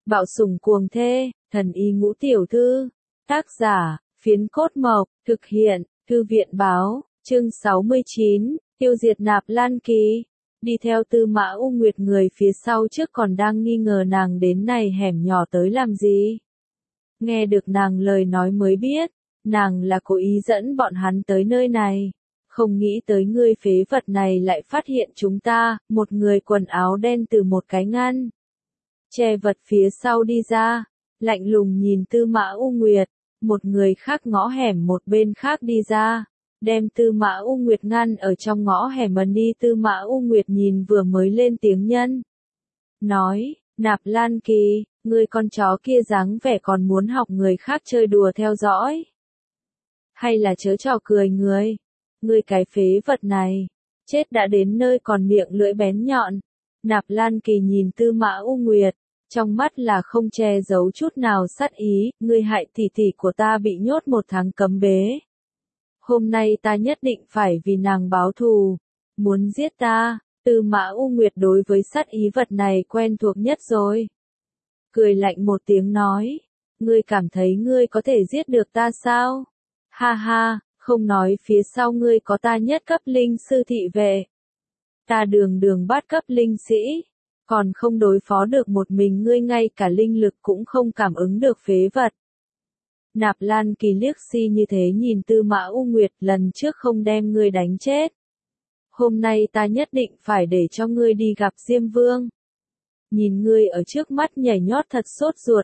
Bạo sủng cuồng thê, thần y ngũ tiểu thư. Tác giả, Phiến Cốt Mộc, thực hiện, Thư viện báo, chương 69, tiêu diệt Nạp Lan Kỳ. Đi theo Tư Mã U Nguyệt, người phía sau trước còn đang nghi ngờ nàng đến này hẻm nhỏ tới làm gì. Nghe được nàng lời nói mới biết, nàng là cố ý dẫn bọn hắn tới nơi này. Không nghĩ tới ngươi phế vật này lại phát hiện chúng ta, một người quần áo đen từ một cái ngăn che vật phía sau đi ra, lạnh lùng nhìn Tư Mã U Nguyệt, một người khác ngõ hẻm một bên khác đi ra, đem Tư Mã U Nguyệt ngăn ở trong ngõ hẻm ẩn đi. Tư Mã U Nguyệt nhìn vừa mới lên tiếng nhân, nói, Nạp Lan Kỳ, ngươi con chó kia dáng vẻ còn muốn học người khác chơi đùa theo dõi. Hay là chớ trò cười ngươi cái phế vật này, chết đã đến nơi còn miệng lưỡi bén nhọn. Nạp Lan Kỳ nhìn Tư Mã U Nguyệt, trong mắt là không che giấu chút nào sát ý, ngươi hại tỷ tỷ của ta bị nhốt 1 tháng cấm bế. Hôm nay ta nhất định phải vì nàng báo thù, muốn giết ta. Tư Mã U Nguyệt đối với sát ý vật này quen thuộc nhất rồi. Cười lạnh một tiếng nói, ngươi cảm thấy ngươi có thể giết được ta sao? Ha ha, không nói phía sau ngươi có ta nhất cấp linh sư thị vệ. Ta đường bát cấp linh sĩ, còn không đối phó được một mình ngươi, ngay cả linh lực cũng không cảm ứng được, phế vật. Nạp Lan Kỳ liếc si như thế nhìn Tư Mã U Nguyệt, lần trước không đem ngươi đánh chết. Hôm nay ta nhất định phải để cho ngươi đi gặp Diêm Vương. Nhìn ngươi ở trước mắt nhảy nhót thật sốt ruột.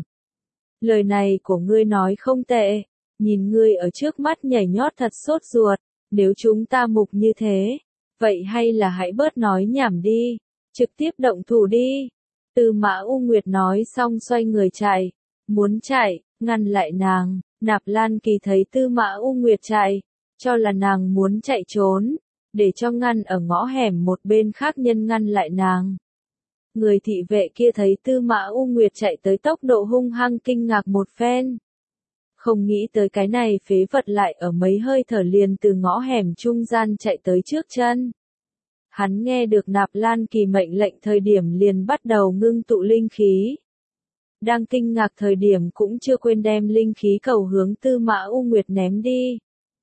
Lời này của ngươi nói không tệ. Nhìn ngươi ở trước mắt nhảy nhót thật sốt ruột. Nếu chúng ta mục như thế, vậy hay là hãy bớt nói nhảm đi, trực tiếp động thủ đi. Tư Mã U Nguyệt nói xong xoay người chạy. Muốn chạy, ngăn lại nàng. Nạp Lan Kỳ thấy Tư Mã U Nguyệt chạy, cho là nàng muốn chạy trốn, để cho ngăn ở ngõ hẻm một bên khác nhân ngăn lại nàng. Người thị vệ kia thấy Tư Mã U Nguyệt chạy tới tốc độ hung hăng, kinh ngạc một phen. Không nghĩ tới cái này phế vật lại ở mấy hơi thở liền từ ngõ hẻm trung gian chạy tới trước chân. Hắn nghe được Nạp Lan Kỳ mệnh lệnh thời điểm liền bắt đầu ngưng tụ linh khí. Đang kinh ngạc thời điểm cũng chưa quên đem linh khí cầu hướng Tư Mã U Nguyệt ném đi.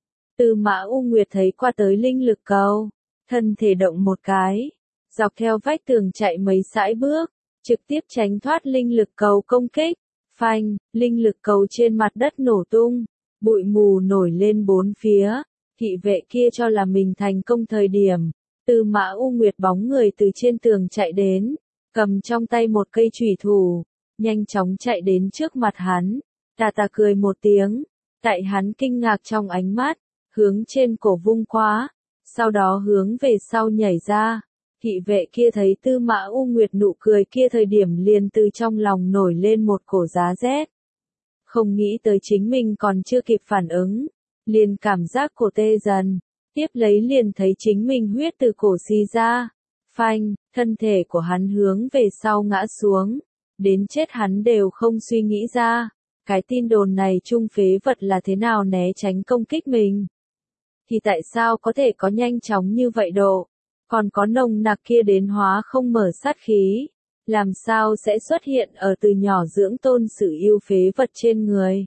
Tư Mã U Nguyệt thấy qua tới linh lực cầu, thân thể động một cái, dọc theo vách tường chạy mấy sải bước, trực tiếp tránh thoát linh lực cầu công kích. Phanh, linh lực cầu trên mặt đất nổ tung, bụi mù nổi lên bốn phía. Thị vệ kia cho là mình thành công thời điểm, Tư Mã U Nguyệt bóng người từ trên tường chạy đến, cầm trong tay một cây chủy thủ, nhanh chóng chạy đến trước mặt hắn. Tà tà cười một tiếng, tại hắn kinh ngạc trong ánh mắt, hướng trên cổ vung quá, sau đó hướng về sau nhảy ra. Thị vệ kia thấy Tư Mã U Nguyệt nụ cười kia thời điểm liền từ trong lòng nổi lên một cổ giá rét. Không nghĩ tới chính mình còn chưa kịp phản ứng, liền cảm giác cổ tê dần, tiếp lấy liền thấy chính mình huyết từ cổ xì ra. Phanh, thân thể của hắn hướng về sau ngã xuống, đến chết hắn đều không suy nghĩ ra, cái tin đồn này trung phế vật là thế nào né tránh công kích mình. Thì tại sao có thể có nhanh chóng như vậy độ, còn có nồng nặc kia đến hóa không mở sát khí, làm sao sẽ xuất hiện ở từ nhỏ dưỡng tôn sử yêu phế vật trên người.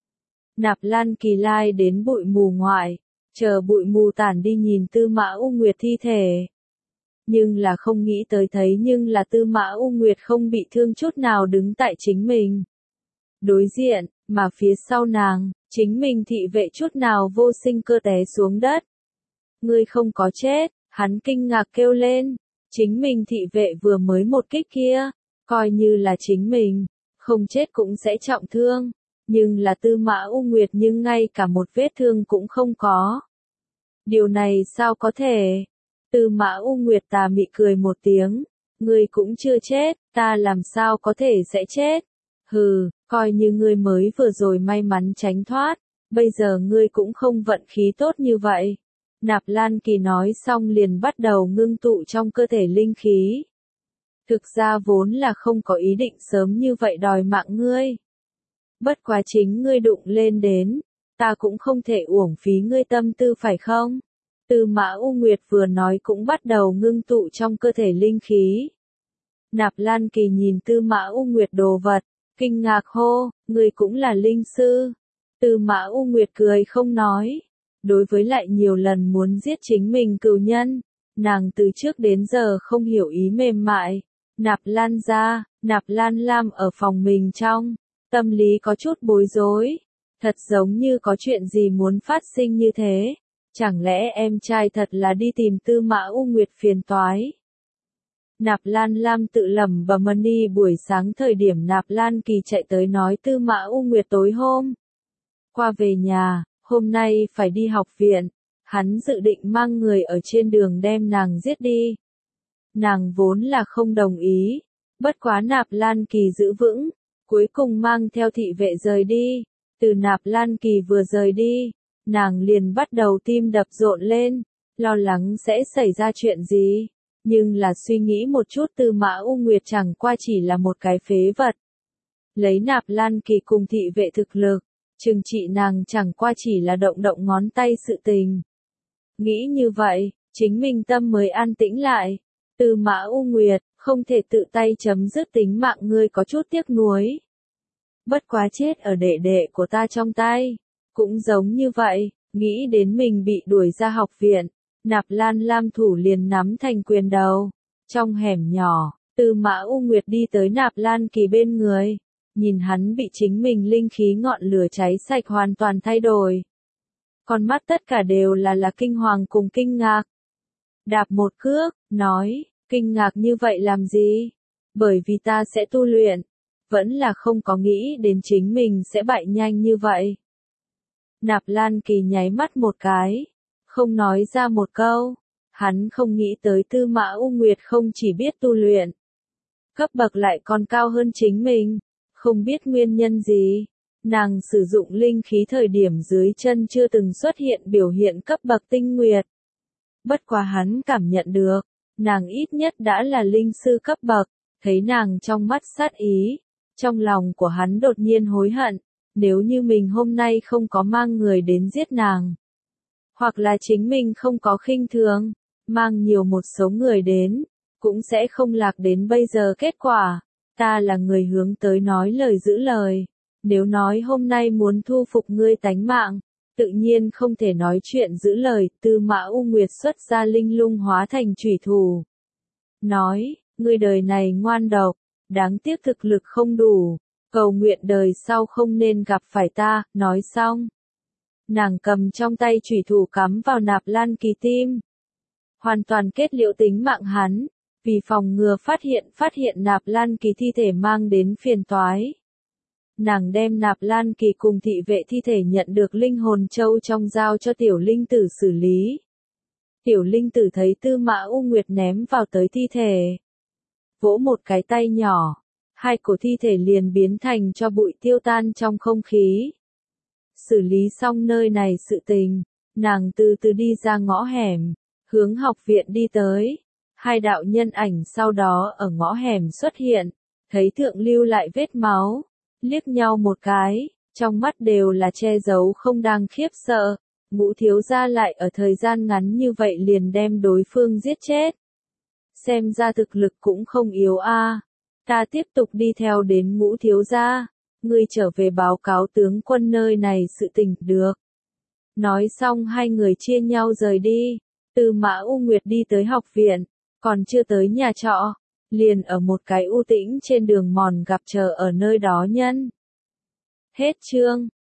Nạp Lan Kỳ lai đến bụi mù ngoại, chờ bụi mù tản đi nhìn Tư Mã U Nguyệt thi thể. Nhưng là không nghĩ tới thấy nhưng là Tư Mã U Nguyệt không bị thương chút nào đứng tại chính mình đối diện, mà phía sau nàng, chính mình thị vệ chút nào vô sinh cơ té xuống đất. Ngươi không có chết, hắn kinh ngạc kêu lên, chính mình thị vệ vừa mới một kích kia, coi như là chính mình, không chết cũng sẽ trọng thương, nhưng là Tư Mã U Nguyệt nhưng ngay cả một vết thương cũng không có. Điều này sao có thể? Tư Mã U Nguyệt tà mị cười một tiếng, ngươi cũng chưa chết, ta làm sao có thể sẽ chết? Hừ, coi như ngươi mới vừa rồi may mắn tránh thoát, bây giờ ngươi cũng không vận khí tốt như vậy. Nạp Lan Kỳ nói xong liền bắt đầu ngưng tụ trong cơ thể linh khí. Thực ra vốn là không có ý định sớm như vậy đòi mạng ngươi. Bất quá chính ngươi đụng lên đến, ta cũng không thể uổng phí ngươi tâm tư phải không? Tư Mã U Nguyệt vừa nói cũng bắt đầu ngưng tụ trong cơ thể linh khí. Nạp Lan Kỳ nhìn Tư Mã U Nguyệt đồ vật, kinh ngạc hô, người cũng là linh sư. Tư Mã U Nguyệt cười không nói. Đối với lại nhiều lần muốn giết chính mình cừu nhân, nàng từ trước đến giờ không hiểu ý mềm mại. Nạp Lan ra, Nạp Lan Lam ở phòng mình trong, tâm lý có chút bối rối. Thật giống như có chuyện gì muốn phát sinh như thế. Chẳng lẽ em trai thật là đi tìm Tư Mã U Nguyệt phiền toái? Nạp Lan Lam tự lẩm bẩm đi buổi sáng thời điểm Nạp Lan Kỳ chạy tới nói Tư Mã U Nguyệt tối hôm qua về nhà, hôm nay phải đi học viện, hắn dự định mang người ở trên đường đem nàng giết đi. Nàng vốn là không đồng ý, bất quá Nạp Lan Kỳ giữ vững, cuối cùng mang theo thị vệ rời đi. Từ Nạp Lan Kỳ vừa rời đi, nàng liền bắt đầu tim đập rộn lên, lo lắng sẽ xảy ra chuyện gì. Nhưng là suy nghĩ một chút Tư Mã U Nguyệt chẳng qua chỉ là một cái phế vật. Lấy Nạp Lan Kỳ cùng thị vệ thực lực, trừng trị nàng chẳng qua chỉ là động động ngón tay sự tình. Nghĩ như vậy, chính mình tâm mới an tĩnh lại. Tư Mã U Nguyệt, không thể tự tay chấm dứt tính mạng ngươi có chút tiếc nuối. Bất quá chết ở đệ đệ của ta trong tay. Cũng giống như vậy, nghĩ đến mình bị đuổi ra học viện. Nạp Lan Lam thủ liền nắm thành quyền đầu. Trong hẻm nhỏ, Tư Mã U Nguyệt đi tới Nạp Lan Kỳ bên người. Nhìn hắn bị chính mình linh khí ngọn lửa cháy sạch hoàn toàn thay đổi. Con mắt tất cả đều là kinh hoàng cùng kinh ngạc. Đạp một cước, nói, kinh ngạc như vậy làm gì? Bởi vì ta sẽ tu luyện. Vẫn là không có nghĩ đến chính mình sẽ bại nhanh như vậy. Nạp Lan Kỳ nháy mắt một cái. Không nói ra một câu, hắn không nghĩ tới Tư Mã U Nguyệt không chỉ biết tu luyện, cấp bậc lại còn cao hơn chính mình, không biết nguyên nhân gì, nàng sử dụng linh khí thời điểm dưới chân chưa từng xuất hiện biểu hiện cấp bậc tinh nguyệt. Bất quá hắn cảm nhận được, nàng ít nhất đã là linh sư cấp bậc, thấy nàng trong mắt sát ý, trong lòng của hắn đột nhiên hối hận, nếu như mình hôm nay không có mang người đến giết nàng. Hoặc là chính mình không có khinh thường, mang nhiều một số người đến, cũng sẽ không lạc đến bây giờ kết quả. Ta là người hướng tới nói lời giữ lời. Nếu nói hôm nay muốn thu phục ngươi tánh mạng, tự nhiên không thể nói chuyện giữ lời. Tư Mã U Nguyệt xuất ra linh lung hóa thành chủy thủ. Nói, ngươi đời này ngoan độc, đáng tiếc thực lực không đủ, cầu nguyện đời sau không nên gặp phải ta. Nói xong, nàng cầm trong tay chủy thủ cắm vào Nạp Lan Kỳ tim. Hoàn toàn kết liễu tính mạng hắn, vì phòng ngừa phát hiện Nạp Lan Kỳ thi thể mang đến phiền toái. Nàng đem Nạp Lan Kỳ cùng thị vệ thi thể nhận được linh hồn châu trong giao cho tiểu linh tử xử lý. Tiểu linh tử thấy Tư Mã U Nguyệt ném vào tới thi thể. Vỗ một cái tay nhỏ, hai cổ thi thể liền biến thành cho bụi tiêu tan trong không khí. Xử lý xong nơi này sự tình, nàng từ từ đi ra ngõ hẻm, hướng học viện đi tới. Hai đạo nhân ảnh sau đó ở ngõ hẻm xuất hiện, thấy thượng lưu lại vết máu, liếc nhau một cái, trong mắt đều là che giấu không đang khiếp sợ. Ngũ thiếu gia lại ở thời gian ngắn như vậy liền đem đối phương giết chết. Xem ra thực lực cũng không yếu a. Ta tiếp tục đi theo đến Ngũ thiếu gia. Ngươi trở về báo cáo tướng quân nơi này sự tình được. Nói xong hai người chia nhau rời đi. Tư Mã U Nguyệt đi tới học viện, còn chưa tới nhà trọ, liền ở một cái u tĩnh trên đường mòn gặp chờ ở nơi đó nhân. Hết chương.